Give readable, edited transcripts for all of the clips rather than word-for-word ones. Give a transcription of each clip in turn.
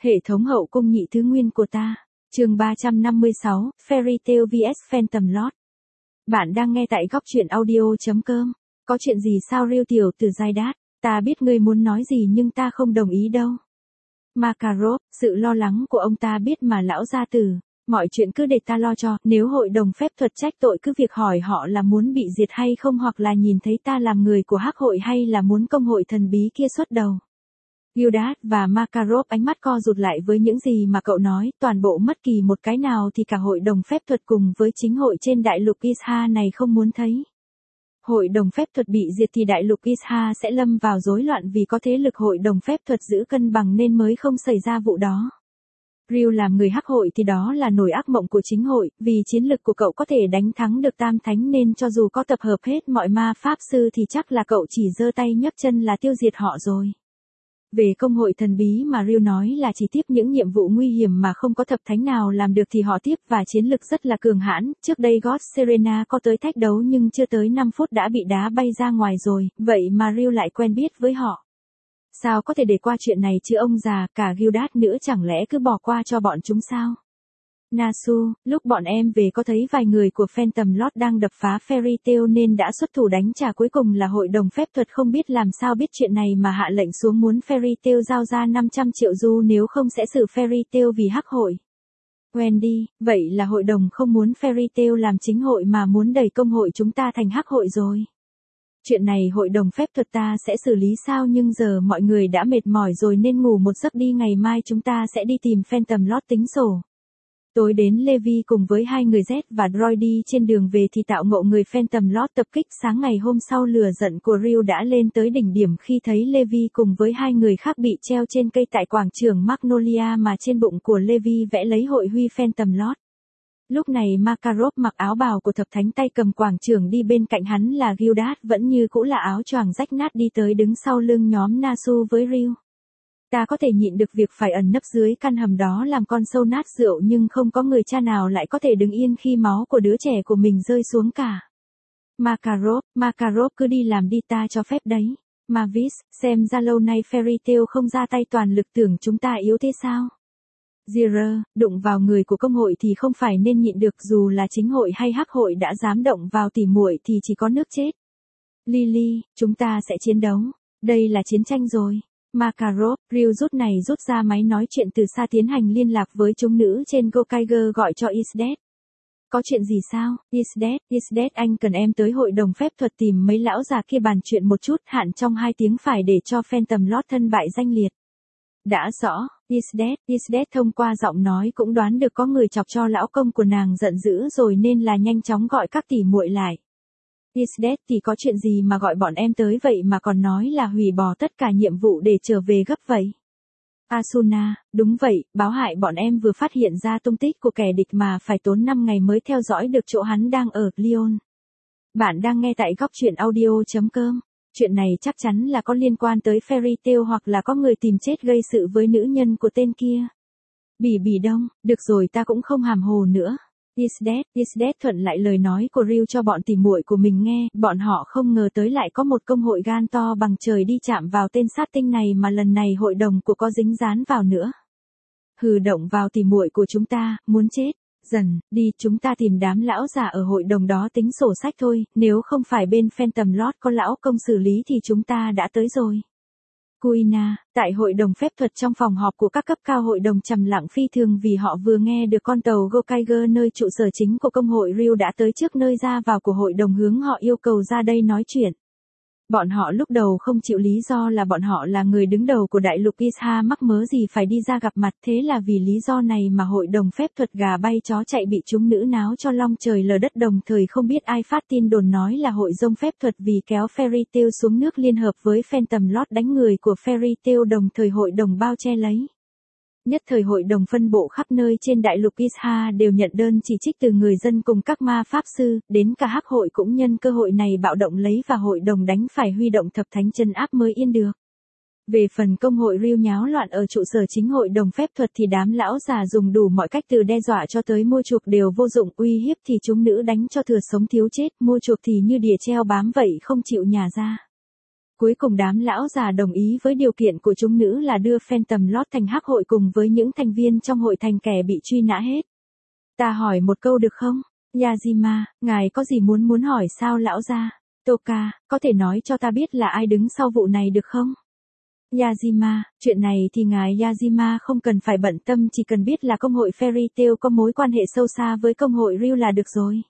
Hệ thống hậu cung nhị thứ nguyên của ta. Chương 356, Fairy Tail vs Phantom Lord. Bạn đang nghe tại góc truyện audio.com. Có chuyện gì sao Riêu tiểu tử dai đát, ta biết ngươi muốn nói gì nhưng ta không đồng ý đâu. Makarov, sự lo lắng của ông ta biết mà lão gia tử, mọi chuyện cứ để ta lo cho, nếu hội đồng phép thuật trách tội cứ việc hỏi họ là muốn bị diệt hay không hoặc là nhìn thấy ta làm người của hắc hội hay là muốn công hội thần bí kia xuất đầu. Gildas và Makarov ánh mắt co rụt lại với những gì mà cậu nói, toàn bộ mất kỳ một cái nào thì cả hội đồng phép thuật cùng với chính hội trên đại lục Isha này không muốn thấy. Hội đồng phép thuật bị diệt thì đại lục Isha sẽ lâm vào rối loạn vì có thế lực hội đồng phép thuật giữ cân bằng nên mới không xảy ra vụ đó. Ryu làm người hắc hội thì đó là nỗi ác mộng của chính hội, vì chiến lực của cậu có thể đánh thắng được tam thánh nên cho dù có tập hợp hết mọi ma pháp sư thì chắc là cậu chỉ giơ tay nhấc chân là tiêu diệt họ rồi. Về công hội thần bí mà Ryu nói là chỉ tiếp những nhiệm vụ nguy hiểm mà không có thập thánh nào làm được thì họ tiếp và chiến lực rất là cường hãn, trước đây God Serena có tới thách đấu nhưng chưa tới 5 phút đã bị đá bay ra ngoài rồi, vậy mà Ryu lại quen biết với họ. Sao có thể để qua chuyện này chứ ông già, cả Gildas nữa chẳng lẽ cứ bỏ qua cho bọn chúng sao? Nasu, lúc bọn em về có thấy vài người của Phantom Lord đang đập phá Fairy Tail nên đã xuất thủ đánh trả, cuối cùng là hội đồng phép thuật không biết làm sao biết chuyện này mà hạ lệnh xuống muốn Fairy Tail giao ra 500 triệu xu nếu không sẽ xử Fairy Tail vì hắc hội. Wendy, vậy là hội đồng không muốn Fairy Tail làm chính hội mà muốn đẩy công hội chúng ta thành hắc hội rồi. Chuyện này hội đồng phép thuật ta sẽ xử lý sao, nhưng giờ mọi người đã mệt mỏi rồi nên ngủ một giấc đi, ngày mai chúng ta sẽ đi tìm Phantom Lord tính sổ. Tối đến Levi cùng với hai người Z và Droid đi trên đường về thì tạo ngộ người Phantom Lord tập kích. Sáng ngày hôm sau lửa giận của Ryu đã lên tới đỉnh điểm khi thấy Levi cùng với hai người khác bị treo trên cây tại quảng trường Magnolia mà trên bụng của Levi vẽ lấy hội huy Phantom Lord. Lúc này Makarov mặc áo bào của thập thánh tay cầm quảng trường đi bên cạnh hắn là Gildas vẫn như cũ là áo choàng rách nát đi tới đứng sau lưng nhóm Nasu với Ryu. Ta có thể nhịn được việc phải ẩn nấp dưới căn hầm đó làm con sâu nát rượu nhưng không có người cha nào lại có thể đứng yên khi máu của đứa trẻ của mình rơi xuống cả. Makarov cứ đi làm đi, ta cho phép đấy. Mavis, xem ra lâu nay Fairy Tail không ra tay toàn lực, tưởng chúng ta yếu thế sao? Zira, đụng vào người của công hội thì không phải nên nhịn được, dù là chính hội hay hắc hội đã dám động vào tỉ muội thì chỉ có nước chết. Lily, chúng ta sẽ chiến đấu. Đây là chiến tranh rồi. Makarov, Ryu rút ra máy nói chuyện từ xa tiến hành liên lạc với chúng nữ trên Gokaiger gọi cho Isdet. Có chuyện gì sao? Isdet, anh cần em tới hội đồng phép thuật tìm mấy lão già kia bàn chuyện một chút, hạn trong 2 tiếng phải để cho Phantom Lord thân bại danh liệt. Đã rõ, Isdet thông qua giọng nói cũng đoán được có người chọc cho lão công của nàng giận dữ rồi nên là nhanh chóng gọi các tỷ muội lại. Isdet, thì có chuyện gì mà gọi bọn em tới vậy mà còn nói là hủy bỏ tất cả nhiệm vụ để trở về gấp vậy? Asuna, đúng vậy, báo hại bọn em vừa phát hiện ra tung tích của kẻ địch mà phải tốn 5 ngày mới theo dõi được chỗ hắn đang ở Lyon. Bạn đang nghe tại góc truyện audio.com. Chuyện này chắc chắn là có liên quan tới Fairy Tail hoặc là có người tìm chết gây sự với nữ nhân của tên kia. Bỉ Đông, được rồi, ta cũng không hàm hồ nữa. Isdet thuận lại lời nói của Ryu cho bọn tỉ muội của mình nghe, bọn họ không ngờ tới lại có một công hội gan to bằng trời đi chạm vào tên sát tinh này mà lần này hội đồng của có dính dán vào nữa. Hừ, động vào tỉ muội của chúng ta, muốn chết. Dần, đi, chúng ta tìm đám lão già ở hội đồng đó tính sổ sách thôi, nếu không phải bên Phantom Lord có lão công xử lý thì chúng ta đã tới rồi. Kuina, tại hội đồng phép thuật trong phòng họp của các cấp cao hội đồng trầm lặng phi thường vì họ vừa nghe được con tàu Gokaiger nơi trụ sở chính của công hội Ryu đã tới trước nơi ra vào của hội đồng hướng họ yêu cầu ra đây nói chuyện. Bọn họ lúc đầu không chịu lý do là bọn họ là người đứng đầu của đại lục Isha mắc mớ gì phải đi ra gặp mặt, thế là vì lý do này mà hội đồng phép thuật gà bay chó chạy bị chúng nữ náo cho long trời lở đất, đồng thời không biết ai phát tin đồn nói là hội dông phép thuật vì kéo Fairy Tail xuống nước liên hợp với Phantom Lord đánh người của Fairy Tail, đồng thời hội đồng bao che lấy. Nhất thời hội đồng phân bộ khắp nơi trên đại lục Isha đều nhận đơn chỉ trích từ người dân cùng các ma pháp sư, đến cả hắc hội cũng nhân cơ hội này bạo động lấy và hội đồng đánh phải huy động thập thánh chân áp mới yên được. Về phần công hội Ryu nháo loạn ở trụ sở chính hội đồng phép thuật thì đám lão già dùng đủ mọi cách từ đe dọa cho tới mua chuộc đều vô dụng, uy hiếp thì chúng nữ đánh cho thừa sống thiếu chết, mua chuộc thì như đỉa treo bám vậy không chịu nhả ra. Cuối cùng đám lão già đồng ý với điều kiện của chúng nữ là đưa Phantom Lord thành hắc hội cùng với những thành viên trong hội thành kẻ bị truy nã hết. Ta hỏi một câu được không? Yajima, ngài có gì muốn hỏi sao lão gia? Toka, có thể nói cho ta biết là ai đứng sau vụ này được không? Yajima, chuyện này thì ngài Yajima không cần phải bận tâm, chỉ cần biết là công hội Fairy Tail có mối quan hệ sâu xa với công hội Ryu là được rồi.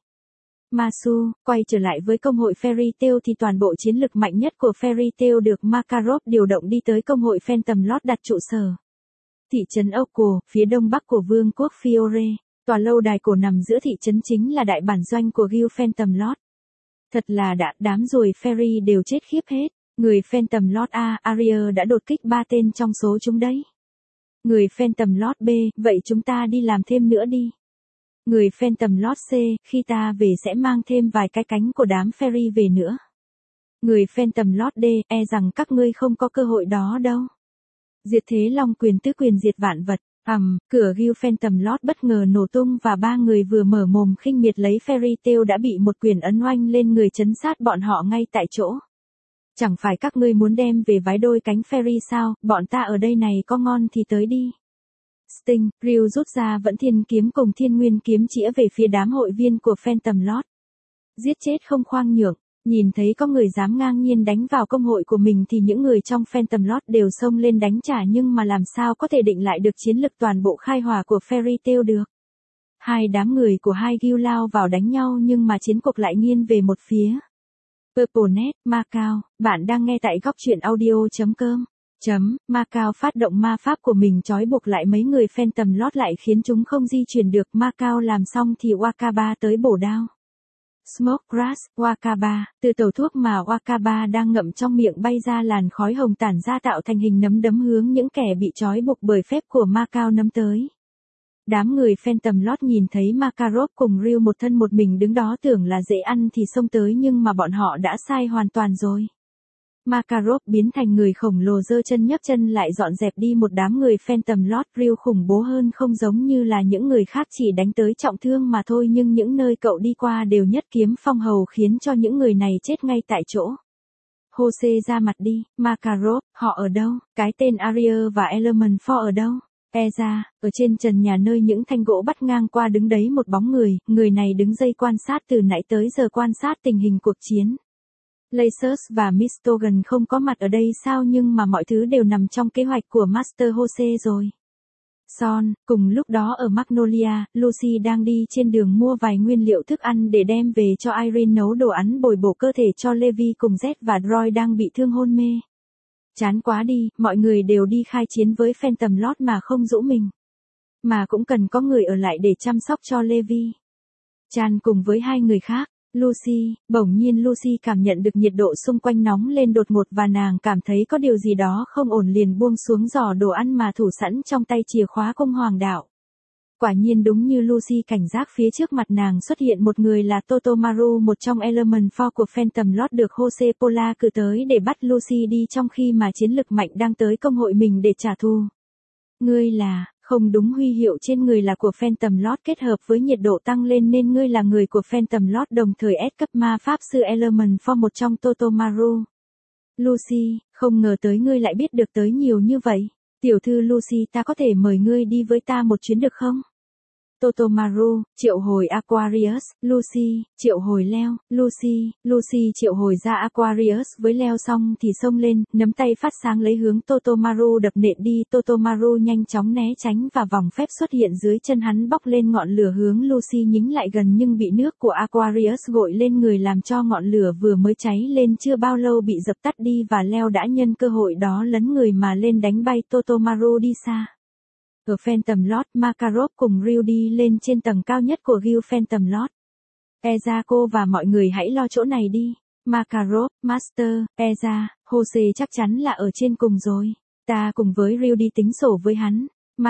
Masu, quay trở lại với công hội Fairy Tail thì toàn bộ chiến lực mạnh nhất của Fairy Tail được Makarov điều động đi tới công hội Phantom Lord đặt trụ sở. Thị trấn Oko, phía đông bắc của vương quốc Fiore, tòa lâu đài cổ nằm giữa thị trấn chính là đại bản doanh của Guild Phantom Lord. Thật là đám ruồi Fairy đều chết khiếp hết. Người Phantom Lord A, Aria đã đột kích 3 tên trong số chúng đấy. Người Phantom Lord B, vậy chúng ta đi làm thêm nữa đi. Người Phantom Lord C, khi ta về sẽ mang thêm vài cái cánh của đám Fairy về nữa. Người Phantom Lord D, e rằng các ngươi không có cơ hội đó đâu. Diệt thế long quyền tứ quyền diệt vạn vật. Cửa Guild Phantom Lord bất ngờ nổ tung và 3 người vừa mở mồm khinh miệt lấy Fairy Tail đã bị một quyền ấn oanh lên người chấn sát bọn họ ngay tại chỗ. Chẳng phải các ngươi muốn đem về vái đôi cánh Fairy sao, bọn ta ở đây này có ngon thì tới đi. Sting, Ryu rút ra vẫn thiên kiếm cùng thiên nguyên kiếm chĩa về phía đám hội viên của Phantom Lord. Giết chết không khoan nhượng, nhìn thấy có người dám ngang nhiên đánh vào công hội của mình thì những người trong Phantom Lord đều xông lên đánh trả, nhưng mà làm sao có thể định lại được chiến lực toàn bộ khai hỏa của Fairy Tail được. Hai đám người của hai guild lao vào đánh nhau nhưng mà chiến cuộc lại nghiêng về một phía. PurpleNet, Macau, bạn đang nghe tại góc truyện audio.com. Macau phát động ma pháp của mình trói buộc lại mấy người Phantom Lord lại khiến chúng không di chuyển được. Macau làm xong thì Wakaba tới bổ đao. Smoke Grass, Wakaba, từ tẩu thuốc mà Wakaba đang ngậm trong miệng bay ra làn khói hồng tản ra tạo thành hình nấm đấm hướng những kẻ bị trói buộc bởi phép của Macau nấm tới. Đám người Phantom Lord nhìn thấy Makarov cùng Ryu một thân một mình đứng đó tưởng là dễ ăn thì xông tới, nhưng mà bọn họ đã sai hoàn toàn rồi. Makarov biến thành người khổng lồ giơ chân nhấc chân lại dọn dẹp đi một đám người Phantom Lord. Ryu khủng bố hơn không giống như là những người khác chỉ đánh tới trọng thương mà thôi, nhưng những nơi cậu đi qua đều nhất kiếm phong hầu khiến cho những người này chết ngay tại chỗ. Jose ra mặt đi, Makarov, họ ở đâu? Cái tên Aria và Element 4 ở đâu? Ra, ở trên trần nhà nơi những thanh gỗ bắt ngang qua đứng đấy một bóng người này đứng dây quan sát từ nãy tới giờ quan sát tình hình cuộc chiến. Lasers và Mistogan không có mặt ở đây sao, nhưng mà mọi thứ đều nằm trong kế hoạch của Master Jose rồi. Son, cùng lúc đó ở Magnolia, Lucy đang đi trên đường mua vài nguyên liệu thức ăn để đem về cho Irene nấu đồ ăn bồi bổ cơ thể cho Levi cùng Z và Droid đang bị thương hôn mê. Chán quá đi, mọi người đều đi khai chiến với Phantom Lord mà không giũ mình. Mà cũng cần có người ở lại để chăm sóc cho Levi. Chan cùng với hai người khác. Lucy, bỗng nhiên Lucy cảm nhận được nhiệt độ xung quanh nóng lên đột ngột và nàng cảm thấy có điều gì đó không ổn, liền buông xuống giỏ đồ ăn mà thủ sẵn trong tay chìa khóa cung hoàng đạo. Quả nhiên đúng như Lucy cảnh giác, phía trước mặt nàng xuất hiện một người là Totomaru, một trong Element 4 của Phantom Lord được Jose Pola cử tới để bắt Lucy đi trong khi mà chiến lực mạnh đang tới công hội mình để trả thù. Ngươi là, không đúng, huy hiệu trên người là của Phantom Lord kết hợp với nhiệt độ tăng lên nên ngươi là người của Phantom Lord đồng thời S cấp ma pháp sư Element 4 một trong Totomaru. Lucy, không ngờ tới ngươi lại biết được tới nhiều như vậy. Tiểu thư Lucy, ta có thể mời ngươi đi với ta một chuyến được không? Totomaru, triệu hồi Aquarius, Lucy, triệu hồi Leo, Lucy triệu hồi ra Aquarius với Leo xong thì xông lên, nắm tay phát sáng lấy hướng Totomaru đập nện đi. Totomaru nhanh chóng né tránh và vòng phép xuất hiện dưới chân hắn bốc lên ngọn lửa hướng Lucy nhính lại gần, nhưng bị nước của Aquarius gội lên người làm cho ngọn lửa vừa mới cháy lên chưa bao lâu bị dập tắt đi và Leo đã nhân cơ hội đó lấn người mà lên đánh bay Totomaru đi xa. Ở Phantom Lord, Makarov cùng Ryu đi lên trên tầng cao nhất của Guild Phantom Lord. Ezako và mọi người hãy lo chỗ này đi. Makarov, Master, Eza, Jose chắc chắn là ở trên cùng rồi. Ta cùng với Ryu đi tính sổ với hắn.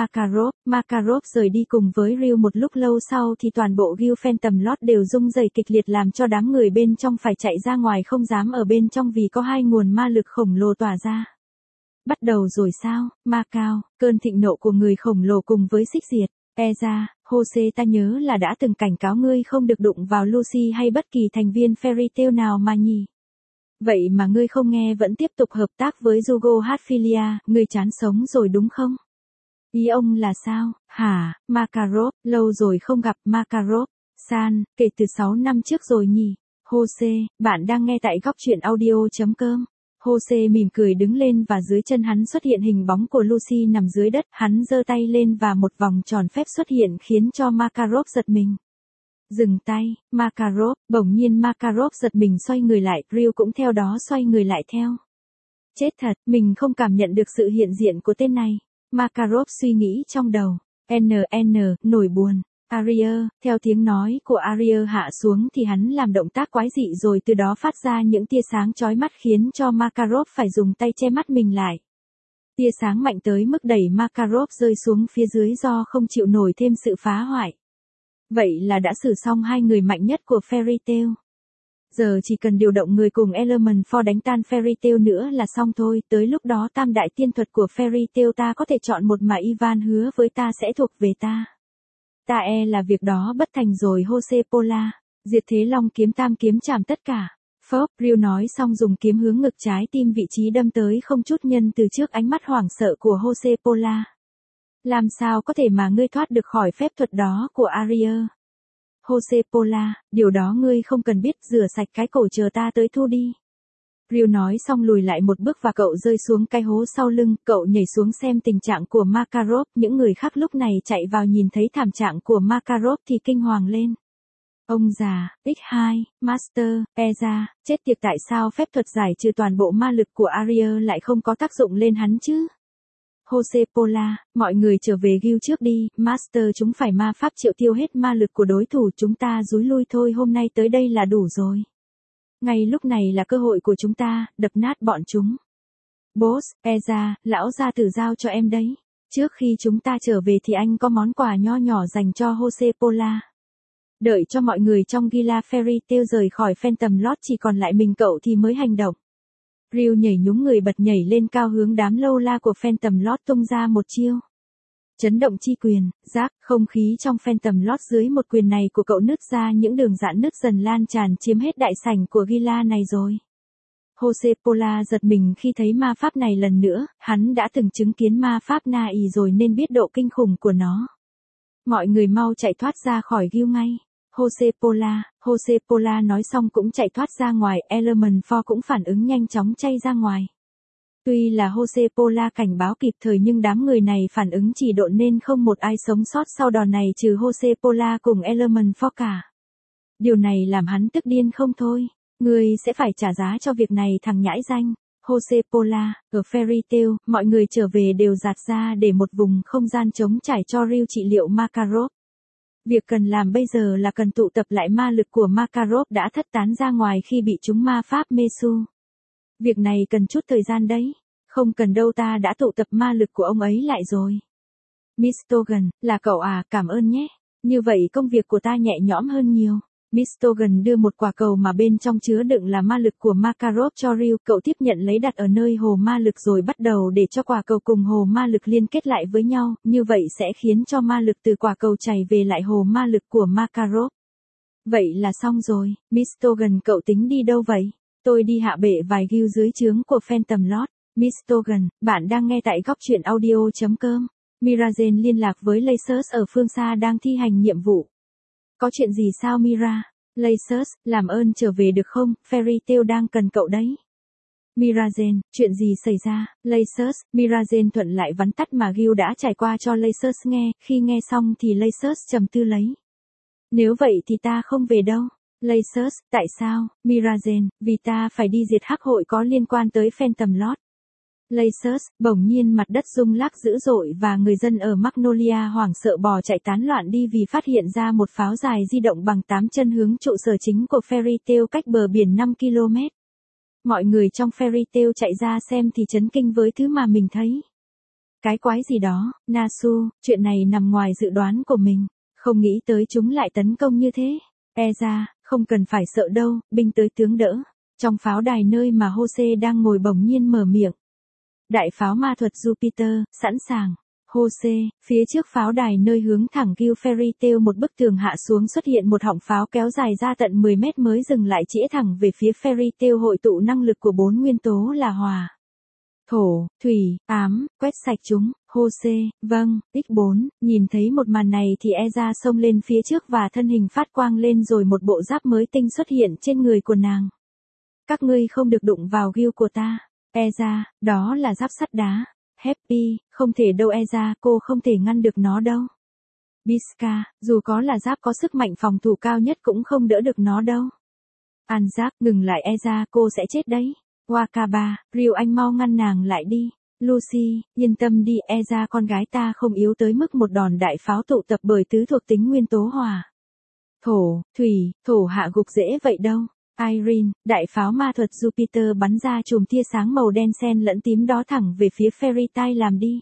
Makarov rời đi cùng với Ryu một lúc lâu sau thì toàn bộ Guild Phantom Lord đều rung rẩy kịch liệt làm cho đám người bên trong phải chạy ra ngoài không dám ở bên trong vì có hai nguồn ma lực khổng lồ tỏa ra. Bắt đầu rồi sao, Macau, cơn thịnh nộ của người khổng lồ cùng với xích diệt. Jose, ta nhớ là đã từng cảnh cáo ngươi không được đụng vào Lucy hay bất kỳ thành viên Fairy Tail nào mà nhỉ? Vậy mà ngươi không nghe vẫn tiếp tục hợp tác với Yugo Hatfilia, ngươi chán sống rồi đúng không? Ý ông là sao, hả, Makarov, lâu rồi không gặp Makarov, san, kể từ 6 năm trước rồi nhỉ? Jose, bạn đang nghe tại góc truyện audio.com. Jose mỉm cười đứng lên và dưới chân hắn xuất hiện hình bóng của Lucy nằm dưới đất, hắn giơ tay lên và một vòng tròn phép xuất hiện khiến cho Makarov giật mình. Dừng tay, Makarov, bỗng nhiên Makarov giật mình xoay người lại, Ryu cũng theo đó xoay người lại theo. Chết thật, mình không cảm nhận được sự hiện diện của tên này. Makarov suy nghĩ trong đầu. Nổi buồn. Aria, theo tiếng nói của Aria hạ xuống thì hắn làm động tác quái dị rồi từ đó phát ra những tia sáng chói mắt khiến cho Makarov phải dùng tay che mắt mình lại. Tia sáng mạnh tới mức đẩy Makarov rơi xuống phía dưới do không chịu nổi thêm sự phá hoại. Vậy là đã xử xong hai người mạnh nhất của Fairy Tail. Giờ chỉ cần điều động người cùng Element 4 đánh tan Fairy Tail nữa là xong thôi, tới lúc đó tam đại tiên thuật của Fairy Tail ta có thể chọn một mà Ivan hứa với ta sẽ thuộc về ta. Ta là việc đó bất thành rồi Jose Pola, diệt thế long kiếm tam kiếm chạm tất cả. Phốc, Ryu nói xong dùng kiếm hướng ngực trái tim vị trí đâm tới không chút nhân từ trước ánh mắt hoảng sợ của Jose Pola. Làm sao có thể mà ngươi thoát được khỏi phép thuật đó của Aria? Jose Pola, điều đó ngươi không cần biết, rửa sạch cái cổ chờ ta tới thu đi. Ryu nói xong lùi lại một bước và cậu rơi xuống cái hố sau lưng, cậu nhảy xuống xem tình trạng của Makarov, những người khác lúc này chạy vào nhìn thấy thảm trạng của Makarov thì kinh hoàng lên. Ông già, X2, Master, Eza, chết tiệt tại sao phép thuật giải trừ toàn bộ ma lực của Aria lại không có tác dụng lên hắn chứ? Jose Pola, mọi người trở về guild trước đi, Master chúng phải ma pháp triệu tiêu hết ma lực của đối thủ chúng ta rúi lui thôi hôm nay tới đây là đủ rồi. Ngay lúc này là cơ hội của chúng ta, đập nát bọn chúng. Boss, Eza, lão gia tử giao cho em đấy. Trước khi chúng ta trở về thì anh có món quà nho nhỏ dành cho Jose Pola. Đợi cho mọi người trong Gila Fairy Tail rời khỏi Phantom Lodge chỉ còn lại mình cậu thì mới hành động. Ryu nhảy nhúng người bật nhảy lên cao hướng đám lâu la của Phantom Lodge tung ra một chiêu. Chấn động chi quyền, rác, không khí trong Phantom Lodge dưới một quyền này của cậu nứt ra những đường rạn nứt dần lan tràn chiếm hết đại sảnh của Gila này rồi. Jose Pola giật mình khi thấy ma pháp này lần nữa, hắn đã từng chứng kiến ma pháp Na ì rồi nên biết độ kinh khủng của nó. Mọi người mau chạy thoát ra khỏi guild ngay. Jose Pola nói xong cũng chạy thoát ra ngoài, Element 4 cũng phản ứng nhanh chóng chay ra ngoài. Tuy là Jose Pola cảnh báo kịp thời nhưng đám người này phản ứng chỉ độn nên không một ai sống sót sau đòn này trừ Jose Pola cùng Element 4 cả. Điều này làm hắn tức điên không thôi. Ngươi sẽ phải trả giá cho việc này thằng nhãi danh. Jose Pola, ở Fairy Tail, mọi người trở về đều dạt ra để một vùng không gian trống trải cho Ryu trị liệu Makarov. Việc cần làm bây giờ là cần tụ tập lại ma lực của Makarov đã thất tán ra ngoài khi bị trúng ma pháp Mesu. Việc này cần chút thời gian đấy. Không cần đâu, ta đã tụ tập ma lực của ông ấy lại rồi. Mistogan, là cậu à, cảm ơn nhé. Như vậy công việc của ta nhẹ nhõm hơn nhiều. Mistogan đưa một quả cầu mà bên trong chứa đựng là ma lực của Makarov cho Ryu, cậu tiếp nhận lấy đặt ở nơi hồ ma lực rồi bắt đầu để cho quả cầu cùng hồ ma lực liên kết lại với nhau, như vậy sẽ khiến cho ma lực từ quả cầu chảy về lại hồ ma lực của Makarov. Vậy là xong rồi, Mistogan cậu tính đi đâu vậy? Tôi đi hạ bệ vài guild dưới trướng của Phantom Lodge. Mistogan, bạn đang nghe tại góc truyện audio.com. Mirazen liên lạc với Lasers ở phương xa đang thi hành nhiệm vụ. Có chuyện gì sao Mira? Lasers, làm ơn trở về được không, Fairy Tail đang cần cậu đấy. Mirazen, chuyện gì xảy ra? Lasers, Mirazen thuận lại vắn tắt mà Gil đã trải qua cho Lasers nghe, khi nghe xong thì Lasers trầm tư lấy. Nếu vậy thì ta không về đâu. Lasers, tại sao? Mirazen, vì ta phải đi diệt hắc hội có liên quan tới Phantom Lodge. Lasers, bỗng nhiên mặt đất rung lắc dữ dội và người dân ở Magnolia hoảng sợ bò chạy tán loạn đi vì phát hiện ra một pháo dài di động bằng 8 chân hướng trụ sở chính của Fairy Tail cách bờ biển 5 km. Mọi người trong Fairy Tail chạy ra xem thì chấn kinh với thứ mà mình thấy. Cái quái gì đó, Nasu, chuyện này nằm ngoài dự đoán của mình, không nghĩ tới chúng lại tấn công như thế. Eza, không cần phải sợ đâu, binh tới tướng đỡ. Trong pháo đài nơi mà Jose đang ngồi bỗng nhiên mở miệng. Đại pháo ma thuật Jupiter, sẵn sàng. Jose, phía trước pháo đài nơi hướng thẳng Gil Fairy Tail một bức tường hạ xuống xuất hiện một họng pháo kéo dài ra tận 10 mét mới dừng lại chĩa thẳng về phía Fairy Tail hội tụ năng lực của 4 nguyên tố là hỏa, thổ, thủy, ám, quét sạch chúng. Jose, vâng, X4, nhìn thấy một màn này thì Eza xông lên phía trước và thân hình phát quang lên rồi một bộ giáp mới tinh xuất hiện trên người của nàng. Các ngươi không được đụng vào Gil của ta. Eza, đó là giáp sắt đá. Happy, không thể đâu Eza, cô không thể ngăn được nó đâu. Biska, dù có là giáp có sức mạnh phòng thủ cao nhất cũng không đỡ được nó đâu. Anzak, ngừng lại Eza, cô sẽ chết đấy. Wakaba, Ryu anh mau ngăn nàng lại đi. Lucy, yên tâm đi Eza, con gái ta không yếu tới mức một đòn đại pháo tụ tập bởi tứ thuộc tính nguyên tố hỏa. Thổ, thủy, thổ hạ gục dễ vậy đâu. Irene, đại pháo ma thuật Jupiter bắn ra chùm tia sáng màu đen xen lẫn tím đó thẳng về phía Fairy Tail làm đi.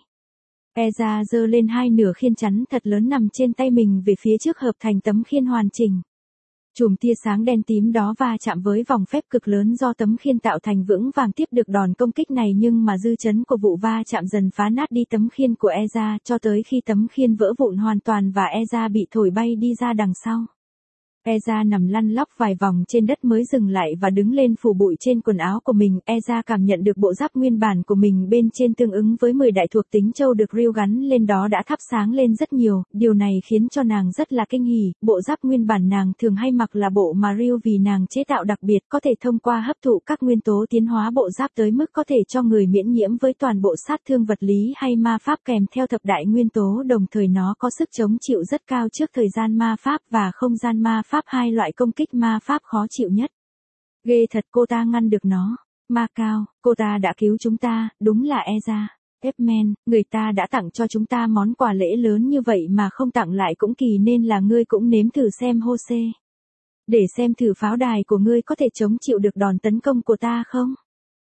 Eza giơ lên hai nửa khiên chắn thật lớn nằm trên tay mình về phía trước hợp thành tấm khiên hoàn chỉnh. Chùm tia sáng đen tím đó va chạm với vòng phép cực lớn do tấm khiên tạo thành vững vàng tiếp được đòn công kích này nhưng mà dư chấn của vụ va chạm dần phá nát đi tấm khiên của Eza cho tới khi tấm khiên vỡ vụn hoàn toàn và Eza bị thổi bay đi ra đằng sau. Eza nằm lăn lóc vài vòng trên đất mới dừng lại và đứng lên phủ bụi trên quần áo của mình. Eza cảm nhận được bộ giáp nguyên bản của mình bên trên tương ứng với 10 đại thuộc tính châu được Ryu gắn lên đó đã thắp sáng lên rất nhiều, điều này khiến cho nàng rất là kinh hỉ. Bộ giáp nguyên bản nàng thường hay mặc là bộ mà Ryu vì nàng chế tạo đặc biệt có thể thông qua hấp thụ các nguyên tố tiến hóa bộ giáp tới mức có thể cho người miễn nhiễm với toàn bộ sát thương vật lý hay ma pháp kèm theo thập đại nguyên tố, đồng thời nó có sức chống chịu rất cao trước thời gian ma pháp và không gian ma pháp, hai loại công kích ma pháp khó chịu nhất. Ghê thật, cô ta ngăn được nó. Ma Cao, cô ta đã cứu chúng ta, đúng là Eza. Epman, người ta đã tặng cho chúng ta món quà lễ lớn như vậy mà không tặng lại cũng kỳ, nên là ngươi cũng nếm thử xem Jose. Để xem thử pháo đài của ngươi có thể chống chịu được đòn tấn công của ta không?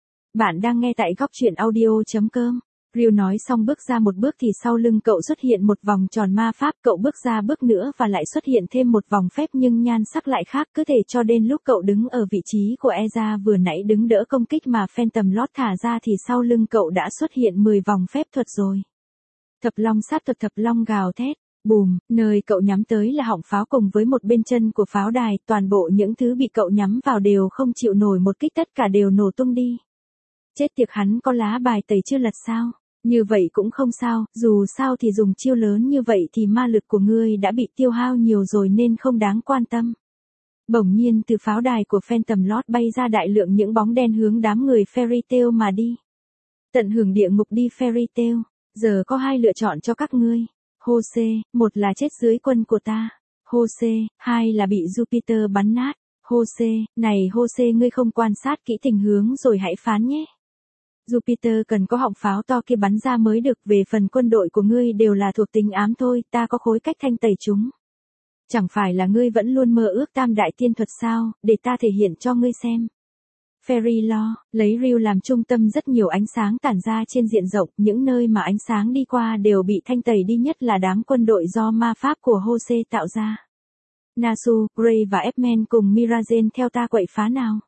Bạn đang nghe tại góc truyện audio.com. Ryu nói xong bước ra một bước thì sau lưng cậu xuất hiện một vòng tròn ma pháp, cậu bước ra bước nữa và lại xuất hiện thêm một vòng phép nhưng nhan sắc lại khác, cứ thể cho đến lúc cậu đứng ở vị trí của Eza vừa nãy đứng đỡ công kích mà Phantom Lord thả ra thì sau lưng cậu đã xuất hiện 10 vòng phép thuật rồi. Thập long sát thuật, thập long gào thét, bùm, nơi cậu nhắm tới là họng pháo cùng với một bên chân của pháo đài, toàn bộ những thứ bị cậu nhắm vào đều không chịu nổi một kích, tất cả đều nổ tung đi. Chết tiệt, hắn có lá bài tẩy chưa lật sao? Như vậy cũng không sao, dù sao thì dùng chiêu lớn như vậy thì ma lực của ngươi đã bị tiêu hao nhiều rồi nên không đáng quan tâm. Bỗng nhiên từ pháo đài của Phantom Lord bay ra đại lượng những bóng đen hướng đám người Fairy Tail mà đi. Tận hưởng địa ngục đi Fairy Tail, giờ có hai lựa chọn cho các ngươi. Jose, một là chết dưới quân của ta. Jose, hai là bị Jupiter bắn nát. Jose, này Jose, ngươi không quan sát kỹ tình hướng rồi hãy phán nhé. Jupiter cần có họng pháo to kia bắn ra mới được, về phần quân đội của ngươi đều là thuộc tính ám thôi, ta có khối cách thanh tẩy chúng. Chẳng phải là ngươi vẫn luôn mơ ước tam đại tiên thuật sao, để ta thể hiện cho ngươi xem. Fairy Law, lấy Ryu làm trung tâm, rất nhiều ánh sáng tản ra trên diện rộng, những nơi mà ánh sáng đi qua đều bị thanh tẩy đi, nhất là đám quân đội do ma pháp của Jose tạo ra. Nasu, Gray và Epman cùng Mirazen theo ta quậy phá nào.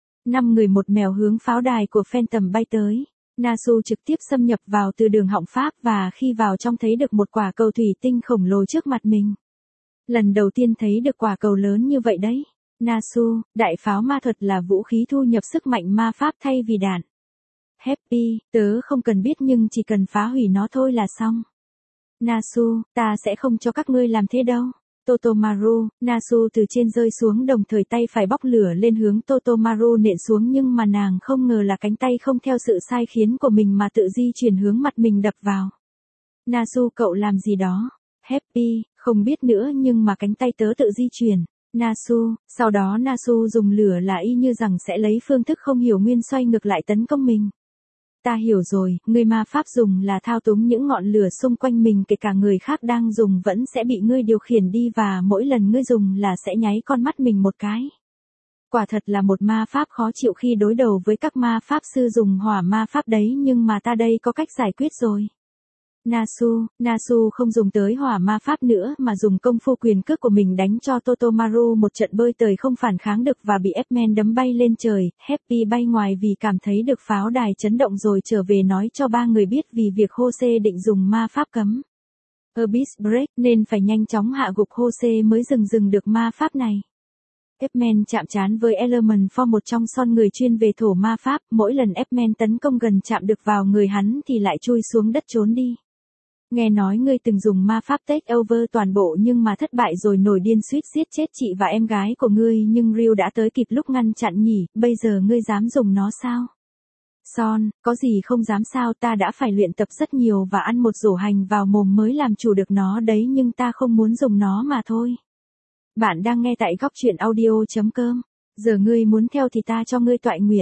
5 người một mèo hướng pháo đài của Phantom bay tới. Nasu trực tiếp xâm nhập vào từ đường họng pháp và khi vào trong thấy được một quả cầu thủy tinh khổng lồ trước mặt mình. Lần đầu tiên thấy được quả cầu lớn như vậy đấy. Nasu, đại pháo ma thuật là vũ khí thu nhập sức mạnh ma pháp thay vì đạn. Happy, tớ không cần biết nhưng chỉ cần phá hủy nó thôi là xong. Nasu, ta sẽ không cho các ngươi làm thế đâu. Totomaru, Nasu từ trên rơi xuống đồng thời tay phải bóc lửa lên hướng Totomaru nện xuống, nhưng mà nàng không ngờ là cánh tay không theo sự sai khiến của mình mà tự di chuyển hướng mặt mình đập vào. Nasu, cậu làm gì đó? Happy, không biết nữa nhưng mà cánh tay tớ tự di chuyển. Nasu, sau đó Nasu dùng lửa là y như rằng sẽ lấy phương thức không hiểu nguyên xoay ngược lại tấn công mình. Ta hiểu rồi, người ma pháp dùng là thao túng những ngọn lửa xung quanh mình, kể cả người khác đang dùng vẫn sẽ bị ngươi điều khiển đi và mỗi lần ngươi dùng là sẽ nháy con mắt mình một cái. Quả thật là một ma pháp khó chịu khi đối đầu với các ma pháp sư dùng hỏa ma pháp đấy, nhưng mà ta đây có cách giải quyết rồi. Nasu không dùng tới hỏa ma pháp nữa mà dùng công phu quyền cước của mình đánh cho Totomaru một trận bơi tời không phản kháng được và bị F-Man đấm bay lên trời. Happy bay ngoài vì cảm thấy được pháo đài chấn động rồi trở về nói cho ba người biết vì việc Jose định dùng ma pháp cấm Abyss Break nên phải nhanh chóng hạ gục Jose mới dừng được ma pháp này. F-Man chạm trán với Element Form, một trong son người chuyên về thổ ma pháp, mỗi lần F-Man tấn công gần chạm được vào người hắn thì lại chui xuống đất trốn đi. Nghe nói ngươi từng dùng ma pháp take over toàn bộ nhưng mà thất bại rồi nổi điên suýt giết chết chị và em gái của ngươi nhưng Ryu đã tới kịp lúc ngăn chặn nhỉ, bây giờ ngươi dám dùng nó sao? Son, có gì không dám sao, ta đã phải luyện tập rất nhiều và ăn một rổ hành vào mồm mới làm chủ được nó đấy nhưng ta không muốn dùng nó mà thôi. Bạn đang nghe tại góc truyện audio.com. Giờ ngươi muốn theo thì ta cho ngươi toại nguyện.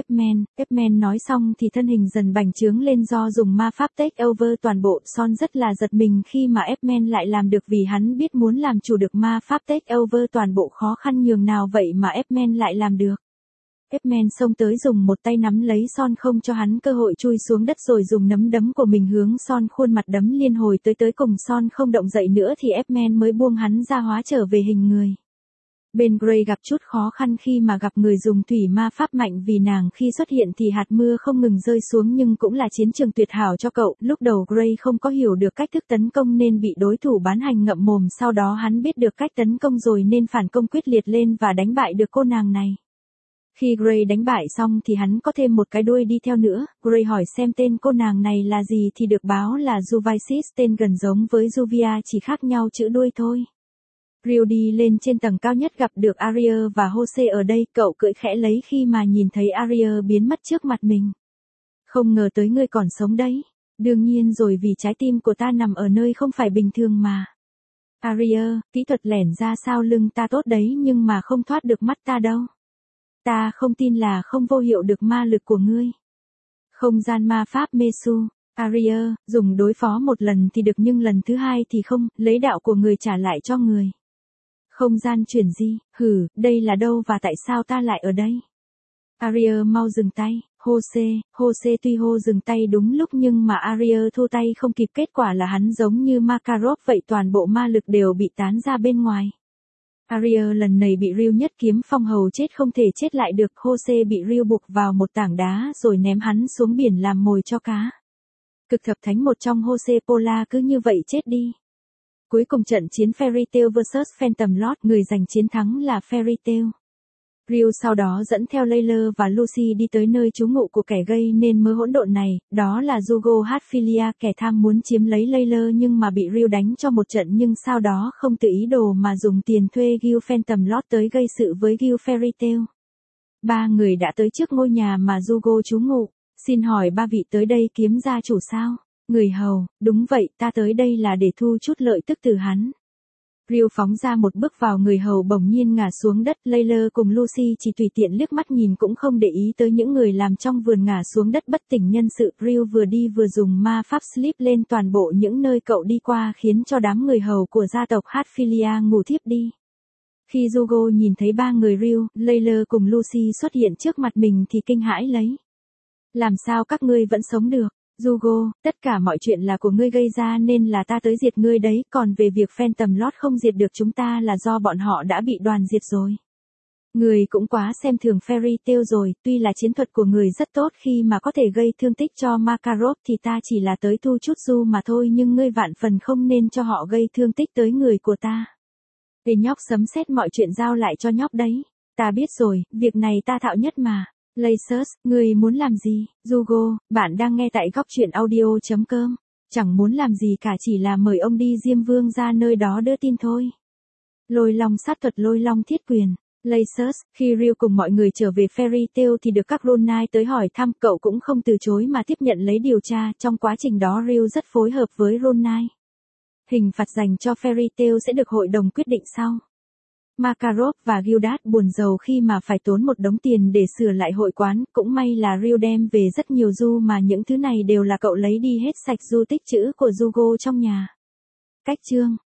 F-Man nói xong thì thân hình dần bành trướng lên do dùng ma pháp take over toàn bộ. Son rất là giật mình khi mà F-Man lại làm được vì hắn biết muốn làm chủ được ma pháp take over toàn bộ khó khăn nhường nào vậy mà F-Man lại làm được. F-Man xông tới dùng một tay nắm lấy Son không cho hắn cơ hội chui xuống đất rồi dùng nắm đấm của mình hướng Son khuôn mặt đấm liên hồi tới cùng Son không động dậy nữa thì F-Man mới buông hắn ra hóa trở về hình người. Bên Gray gặp chút khó khăn khi mà gặp người dùng thủy ma pháp mạnh vì nàng khi xuất hiện thì hạt mưa không ngừng rơi xuống nhưng cũng là chiến trường tuyệt hảo cho cậu. Lúc đầu Gray không có hiểu được cách thức tấn công nên bị đối thủ bán hành ngậm mồm, sau đó hắn biết được cách tấn công rồi nên phản công quyết liệt lên và đánh bại được cô nàng này. Khi Gray đánh bại xong thì hắn có thêm một cái đuôi đi theo nữa. Gray hỏi xem tên cô nàng này là gì thì được báo là Juvisis, tên gần giống với Juvia chỉ khác nhau chữ đuôi thôi. Ryu đi lên trên tầng cao nhất gặp được Aria và Jose ở đây, cậu cười khẽ lấy khi mà nhìn thấy Aria biến mất trước mặt mình. Không ngờ tới ngươi còn sống đấy. Đương nhiên rồi vì trái tim của ta nằm ở nơi không phải bình thường mà. Aria, kỹ thuật lẻn ra sau lưng ta tốt đấy nhưng mà không thoát được mắt ta đâu. Ta không tin là không vô hiệu được ma lực của ngươi. Không gian ma pháp Mesu. Aria, dùng đối phó một lần thì được nhưng lần thứ hai thì không, lấy đạo của người trả lại cho người. Không gian chuyển di, đây là đâu và tại sao ta lại ở đây? Aria mau dừng tay, Jose tuy hô dừng tay đúng lúc nhưng mà Aria thu tay không kịp, kết quả là hắn giống như Makarov vậy, toàn bộ ma lực đều bị tán ra bên ngoài. Aria lần này bị Ryu nhất kiếm phong hầu chết không thể chết lại được. Jose bị Ryu buộc vào một tảng đá rồi ném hắn xuống biển làm mồi cho cá. Cực thập thánh một trong Jose Pola cứ như vậy chết đi. Cuối cùng trận chiến Fairy Tail vs Phantom Lord, người giành chiến thắng là Fairy Tail. Ryu sau đó dẫn theo Layla và Lucy đi tới nơi trú ngụ của kẻ gây nên mớ hỗn độn này, đó là Jugo Hatfilia, kẻ tham muốn chiếm lấy Layla nhưng mà bị Ryu đánh cho một trận nhưng sau đó không tự ý đồ mà dùng tiền thuê Guild Phantom Lord tới gây sự với Guild Fairy Tail. Ba người đã tới trước ngôi nhà mà Jugo trú ngụ. Xin hỏi ba vị tới đây kiếm gia chủ sao? Người hầu, đúng vậy, ta tới đây là để thu chút lợi tức từ hắn. Ryu phóng ra một bước vào người hầu bỗng nhiên ngã xuống đất. Layla cùng Lucy chỉ tùy tiện liếc mắt nhìn cũng không để ý tới những người làm trong vườn ngã xuống đất bất tỉnh nhân sự. Ryu vừa đi vừa dùng ma pháp sleep lên toàn bộ những nơi cậu đi qua khiến cho đám người hầu của gia tộc Hatfilia ngủ thiếp đi. Khi Jugo nhìn thấy ba người Ryu, Layla cùng Lucy xuất hiện trước mặt mình thì kinh hãi lấy. Làm sao các ngươi vẫn sống được? Jugo, tất cả mọi chuyện là của ngươi gây ra nên là ta tới diệt ngươi đấy, còn về việc Phantom Lord không diệt được chúng ta là do bọn họ đã bị đoàn diệt rồi. Ngươi cũng quá xem thường Fairy Tail rồi, tuy là chiến thuật của người rất tốt khi mà có thể gây thương tích cho Makarov thì ta chỉ là tới thu chút du mà thôi nhưng ngươi vạn phần không nên cho họ gây thương tích tới người của ta. Để nhóc sấm sét mọi chuyện giao lại cho nhóc đấy. Ta biết rồi, việc này ta thạo nhất mà. Laysus, ngươi muốn làm gì? Jugo, bạn đang nghe tại góc truyện audio.com. Chẳng muốn làm gì cả, chỉ là mời ông đi Diêm Vương ra nơi đó đưa tin thôi. Lôi long sát thuật, lôi long thiết quyền. Laysus, khi Ryu cùng mọi người trở về Fairy Tail thì được các Ronin tới hỏi thăm, cậu cũng không từ chối mà tiếp nhận lấy điều tra. Trong quá trình đó Ryu rất phối hợp với Ronin. Hình phạt dành cho Fairy Tail sẽ được hội đồng quyết định sau. Makarov và Gildas buồn rầu khi mà phải tốn một đống tiền để sửa lại hội quán, cũng may là Ryu đem về rất nhiều du mà những thứ này đều là cậu lấy đi hết sạch du tích chữ của Jugo trong nhà. Cách chương